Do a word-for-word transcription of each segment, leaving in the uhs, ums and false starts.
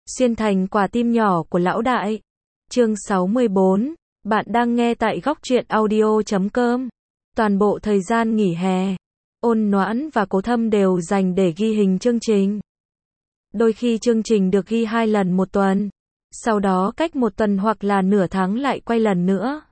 Xuyên thành quả tim nhỏ của lão đại. Chương sáu mươi bốn. Bạn đang nghe tại góc truyện audio chấm com. Toàn bộ thời gian nghỉ hè, Ôn Noãn và Cố Thâm đều dành để ghi hình chương trình. Đôi khi chương trình được ghi hai lần một tuần, sau đó cách một tuần hoặc là nửa tháng lại quay lần nữa.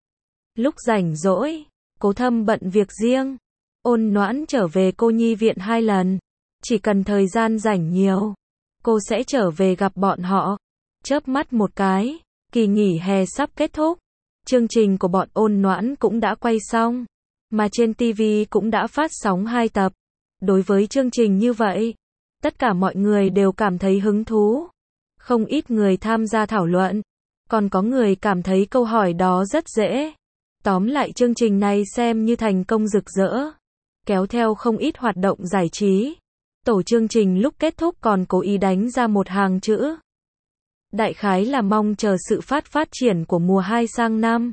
Lúc rảnh rỗi, Cố Thâm bận việc riêng, Ôn Noãn trở về cô nhi viện hai lần. Chỉ cần thời gian rảnh nhiều, cô sẽ trở về gặp bọn họ. Chớp mắt một cái, kỳ nghỉ hè sắp kết thúc. Chương trình của bọn Ôn Noãn cũng đã quay xong, mà trên ti vi cũng đã phát sóng hai tập. Đối với chương trình như vậy, tất cả mọi người đều cảm thấy hứng thú. Không ít người tham gia thảo luận, còn có người cảm thấy câu hỏi đó rất dễ. Tóm lại chương trình này xem như thành công rực rỡ, kéo theo không ít hoạt động giải trí. Tổ chương trình lúc kết thúc còn cố ý đánh ra một hàng chữ. Đại khái là mong chờ sự phát phát triển của mùa hai sang năm.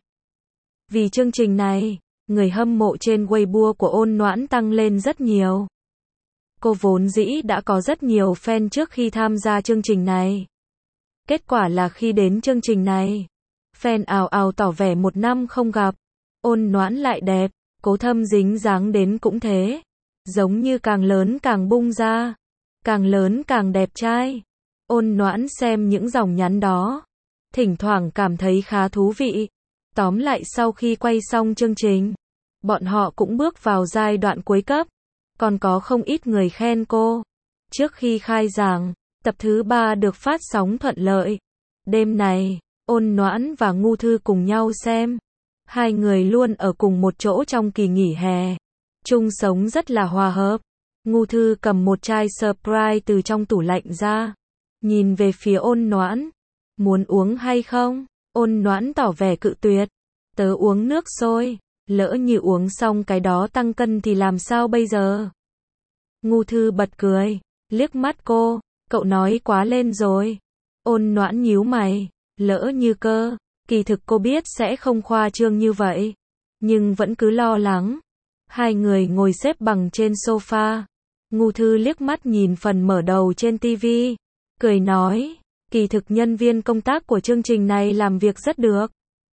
Vì chương trình này, người hâm mộ trên Weibo của Ôn Noãn tăng lên rất nhiều. Cô vốn dĩ đã có rất nhiều fan trước khi tham gia chương trình này. Kết quả là khi đến chương trình này, fan ào ào tỏ vẻ một năm không gặp, Ôn Noãn lại đẹp, Cố Thâm dính dáng đến cũng thế. Giống như càng lớn càng bung ra, càng lớn càng đẹp trai. Ôn Noãn xem những dòng nhắn đó, thỉnh thoảng cảm thấy khá thú vị. Tóm lại sau khi quay xong chương trình, bọn họ cũng bước vào giai đoạn cuối cấp. Còn có không ít người khen cô. Trước khi khai giảng, tập thứ ba được phát sóng thuận lợi. Đêm này, Ôn Noãn và Ngu Thư cùng nhau xem. Hai người luôn ở cùng một chỗ trong kỳ nghỉ hè, chung sống rất là hòa hợp. Ngu Thư cầm một chai Sprite từ trong tủ lạnh ra, nhìn về phía Ôn Noãn. Muốn uống hay không? Ôn Noãn tỏ vẻ cự tuyệt. Tớ uống nước sôi, lỡ như uống xong cái đó tăng cân thì làm sao bây giờ? Ngu Thư bật cười, liếc mắt cô, cậu nói quá lên rồi. Ôn Noãn nhíu mày, lỡ như cơ, kỳ thực cô biết sẽ không khoa trương như vậy, nhưng vẫn cứ lo lắng. Hai người ngồi xếp bằng trên sofa. Ngu Thư liếc mắt nhìn phần mở đầu trên ti vi, cười nói, kỳ thực nhân viên công tác của chương trình này làm việc rất được.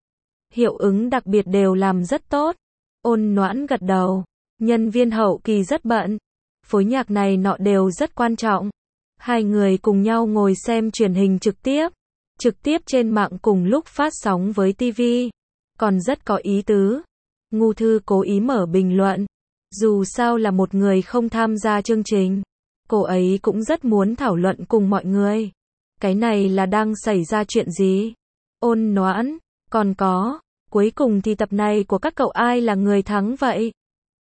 Hiệu ứng đặc biệt đều làm rất tốt. Ôn Noãn gật đầu, nhân viên hậu kỳ rất bận, phối nhạc này nọ đều rất quan trọng. Hai người cùng nhau ngồi xem truyền hình trực tiếp, trực tiếp trên mạng cùng lúc phát sóng với ti vi, còn rất có ý tứ. Ngu Thư cố ý mở bình luận, dù sao là một người không tham gia chương trình, cô ấy cũng rất muốn thảo luận cùng mọi người. Cái này là đang xảy ra chuyện gì? Ôn Noãn, còn có, cuối cùng thì tập này của các cậu ai là người thắng vậy?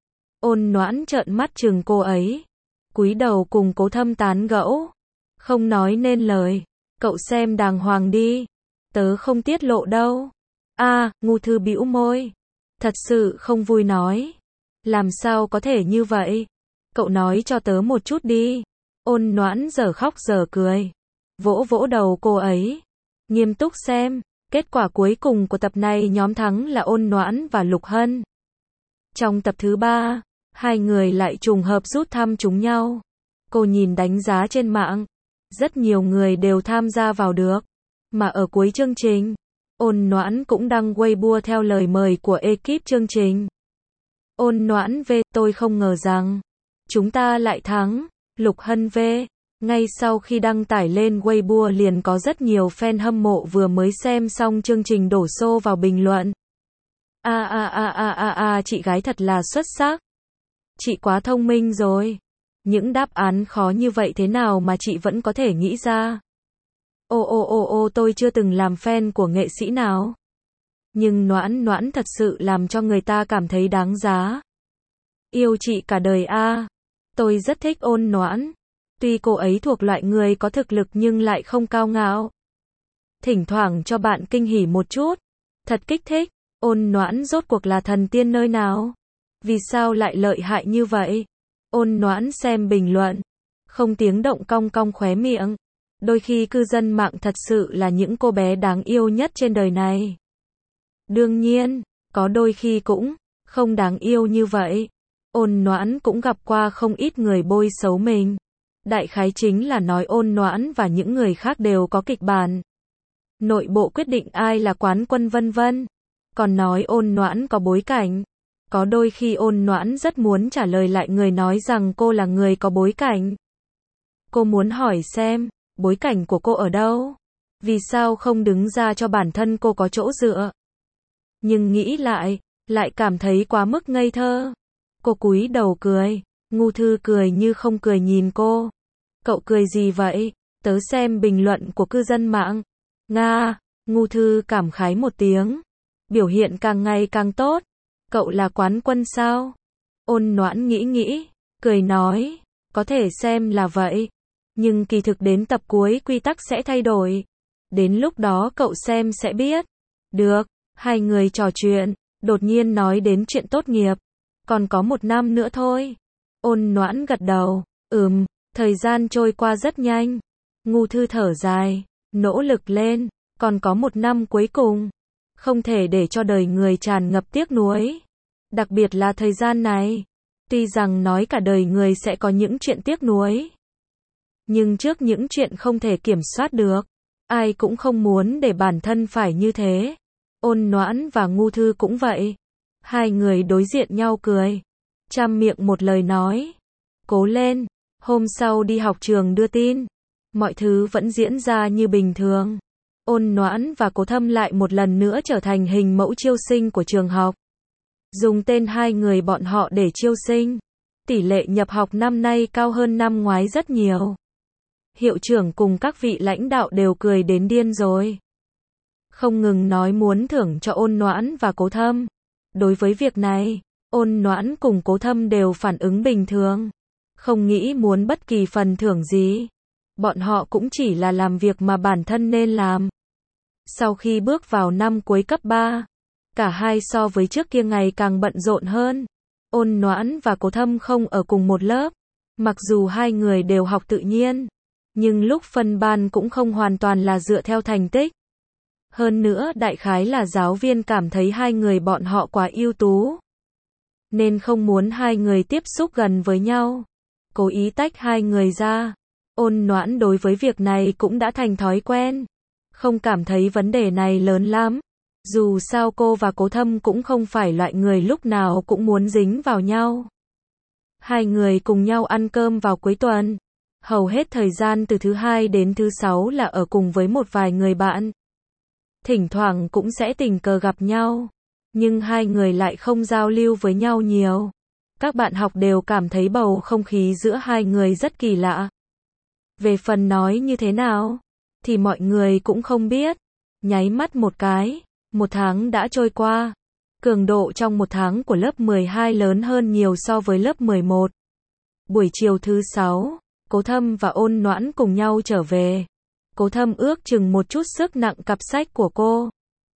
Ôn Noãn trợn mắt chừng cô ấy, cúi đầu cùng Cố Thâm tán gẫu, không nói nên lời. Cậu xem đàng hoàng đi, tớ không tiết lộ đâu. A, à, Ngu Thư bĩu môi, thật sự không vui nói. Làm sao có thể như vậy? Cậu nói cho tớ một chút đi. Ôn Noãn giờ khóc giờ cười, vỗ vỗ đầu cô ấy, nghiêm túc xem. Kết quả cuối cùng của tập này nhóm thắng là Ôn Noãn và Lục Hân. Trong tập thứ ba, hai người lại trùng hợp rút thăm trúng nhau. Cô nhìn đánh giá trên mạng, rất nhiều người đều tham gia vào được. Mà ở cuối chương trình, Ôn Noãn cũng đăng Weibo theo lời mời của ekip chương trình. Ôn Noãn V, tôi không ngờ rằng chúng ta lại thắng. Lục Hân V, ngay sau khi đăng tải lên Weibo liền có rất nhiều fan hâm mộ vừa mới xem xong chương trình đổ xô vào bình luận. A a a a a a, chị gái thật là xuất sắc. Chị quá thông minh rồi. Những đáp án khó như vậy thế nào mà chị vẫn có thể nghĩ ra? Ô ô ô ô, tôi chưa từng làm fan của nghệ sĩ nào, nhưng Noãn Noãn thật sự làm cho người ta cảm thấy đáng giá. Yêu chị cả đời a. Tôi rất thích Ôn Noãn. Tuy cô ấy thuộc loại người có thực lực nhưng lại không cao ngạo. Thỉnh thoảng cho bạn kinh hỉ một chút. Thật kích thích. Ôn Noãn rốt cuộc là thần tiên nơi nào? Vì sao lại lợi hại như vậy? Ôn Noãn xem bình luận, không tiếng động cong cong khóe miệng. Đôi khi cư dân mạng thật sự là những cô bé đáng yêu nhất trên đời này. Đương nhiên, có đôi khi cũng không đáng yêu như vậy. Ôn Noãn cũng gặp qua không ít người bôi xấu mình. Đại khái chính là nói Ôn Noãn và những người khác đều có kịch bản. Nội bộ quyết định ai là quán quân vân vân. Còn nói Ôn Noãn có bối cảnh. Có đôi khi Ôn Noãn rất muốn trả lời lại người nói rằng cô là người có bối cảnh. Cô muốn hỏi xem, bối cảnh của cô ở đâu? Vì sao không đứng ra cho bản thân cô có chỗ dựa? Nhưng nghĩ lại, lại cảm thấy quá mức ngây thơ. Cô cúi đầu cười, Ngưu Thư cười như không cười nhìn cô. Cậu cười gì vậy? Tớ xem bình luận của cư dân mạng. Nga, Ngưu Thư cảm khái một tiếng. Biểu hiện càng ngày càng tốt. Cậu là quán quân sao? Ôn Noãn nghĩ nghĩ, cười nói, có thể xem là vậy. Nhưng kỳ thực đến tập cuối quy tắc sẽ thay đổi. Đến lúc đó cậu xem sẽ biết. Được, hai người trò chuyện, đột nhiên nói đến chuyện tốt nghiệp. Còn có một năm nữa thôi. Ôn Noãn gật đầu, ừm, thời gian trôi qua rất nhanh. Ngưu Thư thở dài, nỗ lực lên, còn có một năm cuối cùng. Không thể để cho đời người tràn ngập tiếc nuối. Đặc biệt là thời gian này. Tuy rằng nói cả đời người sẽ có những chuyện tiếc nuối. Nhưng trước những chuyện không thể kiểm soát được, ai cũng không muốn để bản thân phải như thế. Ôn Noãn và Ngưu Thư cũng vậy. Hai người đối diện nhau cười. Trăm miệng một lời nói. Cố lên, hôm sau đi học trường đưa tin. Mọi thứ vẫn diễn ra như bình thường. Ôn Noãn và Cố Thâm lại một lần nữa trở thành hình mẫu chiêu sinh của trường học. Dùng tên hai người bọn họ để chiêu sinh. Tỷ lệ nhập học năm nay cao hơn năm ngoái rất nhiều. Hiệu trưởng cùng các vị lãnh đạo đều cười đến điên rồi. Không ngừng nói muốn thưởng cho Ôn Noãn và Cố Thâm. Đối với việc này, Ôn Noãn cùng Cố Thâm đều phản ứng bình thường. Không nghĩ muốn bất kỳ phần thưởng gì. Bọn họ cũng chỉ là làm việc mà bản thân nên làm. Sau khi bước vào năm cuối cấp ba, cả hai so với trước kia ngày càng bận rộn hơn. Ôn Noãn và Cố Thâm không ở cùng một lớp. Mặc dù hai người đều học tự nhiên, nhưng lúc phân ban cũng không hoàn toàn là dựa theo thành tích. Hơn nữa đại khái là giáo viên cảm thấy hai người bọn họ quá ưu tú, nên không muốn hai người tiếp xúc gần với nhau. Cố ý tách hai người ra. Ôn Noãn đối với việc này cũng đã thành thói quen. Không cảm thấy vấn đề này lớn lắm. Dù sao cô và Cố Thâm cũng không phải loại người lúc nào cũng muốn dính vào nhau. Hai người cùng nhau ăn cơm vào cuối tuần. Hầu hết thời gian từ thứ hai đến thứ sáu là ở cùng với một vài người bạn. Thỉnh thoảng cũng sẽ tình cờ gặp nhau. Nhưng hai người lại không giao lưu với nhau nhiều. Các bạn học đều cảm thấy bầu không khí giữa hai người rất kỳ lạ. Về phần nói như thế nào, thì mọi người cũng không biết. Nháy mắt một cái, một tháng đã trôi qua. Cường độ trong một tháng của lớp mười hai lớn hơn nhiều so với lớp mười một. Buổi chiều thứ sáu, Cố Thâm và Ôn Noãn cùng nhau trở về. Cố Thâm ước chừng một chút sức nặng cặp sách của cô.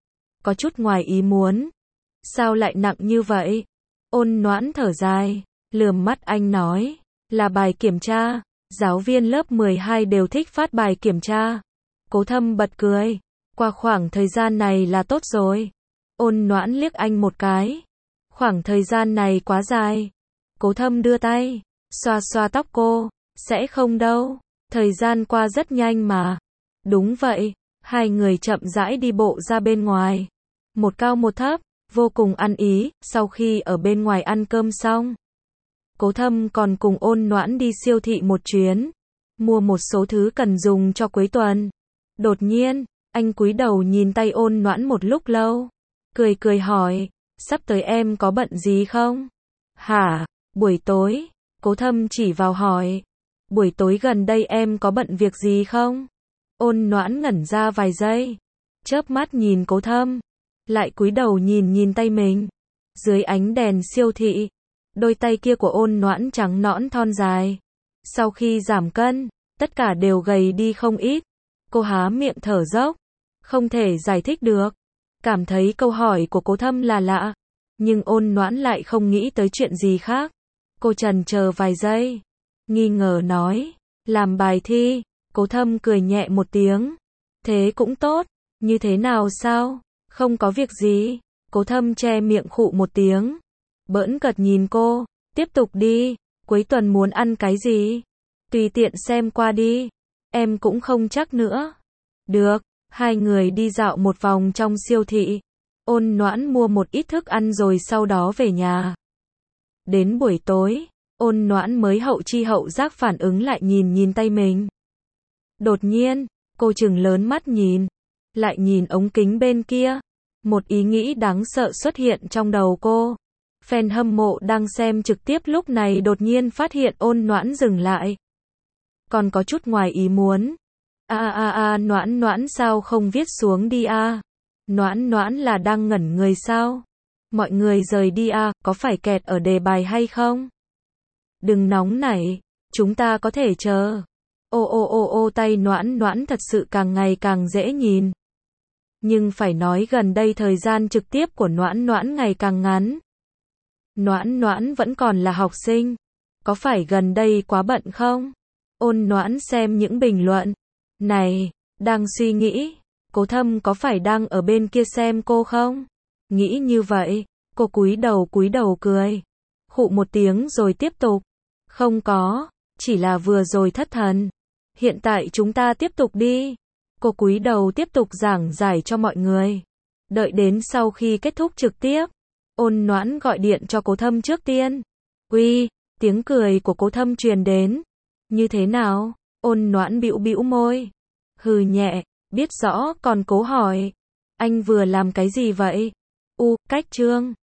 Có chút ngoài ý muốn. Sao lại nặng như vậy? Ôn Noãn thở dài, lườm mắt anh nói, là bài kiểm tra. Giáo viên lớp mười hai đều thích phát bài kiểm tra. Cố Thâm bật cười. Qua khoảng thời gian này là tốt rồi. Ôn Noãn liếc anh một cái. Khoảng thời gian này quá dài. Cố Thâm đưa tay, xoa xoa tóc cô. Sẽ không đâu. Thời gian qua rất nhanh mà. Đúng vậy. Hai người chậm rãi đi bộ ra bên ngoài. Một cao một thấp, vô cùng ăn ý. Sau khi ở bên ngoài ăn cơm xong, Cố Thâm còn cùng Ôn Noãn đi siêu thị một chuyến. Mua một số thứ cần dùng cho cuối tuần. Đột nhiên, anh cúi đầu nhìn tay Ôn Noãn một lúc lâu. Cười cười hỏi, sắp tới em có bận gì không? Hả? Buổi tối? Cố Thâm chỉ vào hỏi. Buổi tối gần đây em có bận việc gì không? Ôn Noãn ngẩn ra vài giây. Chớp mắt nhìn Cố Thâm. Lại cúi đầu nhìn nhìn tay mình. Dưới ánh đèn siêu thị, đôi tay kia của Ôn Noãn trắng nõn thon dài. Sau khi giảm cân, tất cả đều gầy đi không ít. Cô há miệng thở dốc. Không thể giải thích được. Cảm thấy câu hỏi của Cố Thâm là lạ. Nhưng Ôn Noãn lại không nghĩ tới chuyện gì khác. Cô chần chờ vài giây. Nghi ngờ nói. Làm bài thi. Cố Thâm cười nhẹ một tiếng. Thế cũng tốt. Như thế nào sao? Không có việc gì. Cố Thâm che miệng khụ một tiếng. Bỡn cợt nhìn cô. Tiếp tục đi. Cuối tuần muốn ăn cái gì? Tùy tiện xem qua đi. Em cũng không chắc nữa. Được, hai người đi dạo một vòng trong siêu thị. Ôn Noãn mua một ít thức ăn rồi sau đó về nhà. Đến buổi tối, Ôn Noãn mới hậu chi hậu giác phản ứng lại nhìn nhìn tay mình. Đột nhiên, cô trừng lớn mắt nhìn, lại nhìn ống kính bên kia. Một ý nghĩ đáng sợ xuất hiện trong đầu cô. Fan hâm mộ đang xem trực tiếp lúc này đột nhiên phát hiện Ôn Noãn dừng lại. Còn có chút ngoài ý muốn. A a a Noãn Noãn sao không viết xuống đi a? À? Noãn Noãn là đang ngẩn người sao? Mọi người rời đi a, à, có phải kẹt ở đề bài hay không? Đừng nóng nảy, chúng ta có thể chờ. Ô ô ô ô tay Noãn Noãn thật sự càng ngày càng dễ nhìn. Nhưng phải nói gần đây thời gian trực tiếp của Noãn Noãn ngày càng ngắn. Noãn Noãn vẫn còn là học sinh. Có phải gần đây quá bận không? Ôn Noãn xem những bình luận. Này, đang suy nghĩ, Cố Thâm có phải đang ở bên kia xem cô không? Nghĩ như vậy, cô cúi đầu cúi đầu cười. Khụ một tiếng rồi tiếp tục. Không có, chỉ là vừa rồi thất thần. Hiện tại chúng ta tiếp tục đi. Cô cúi đầu tiếp tục giảng giải cho mọi người. Đợi đến sau khi kết thúc trực tiếp, Ôn Noãn gọi điện cho Cố Thâm trước tiên. Uy, tiếng cười của Cố Thâm truyền đến. Như thế nào? Ôn Noãn bĩu bĩu môi. Hừ nhẹ, biết rõ còn cố hỏi. Anh vừa làm cái gì vậy? U, cách chương.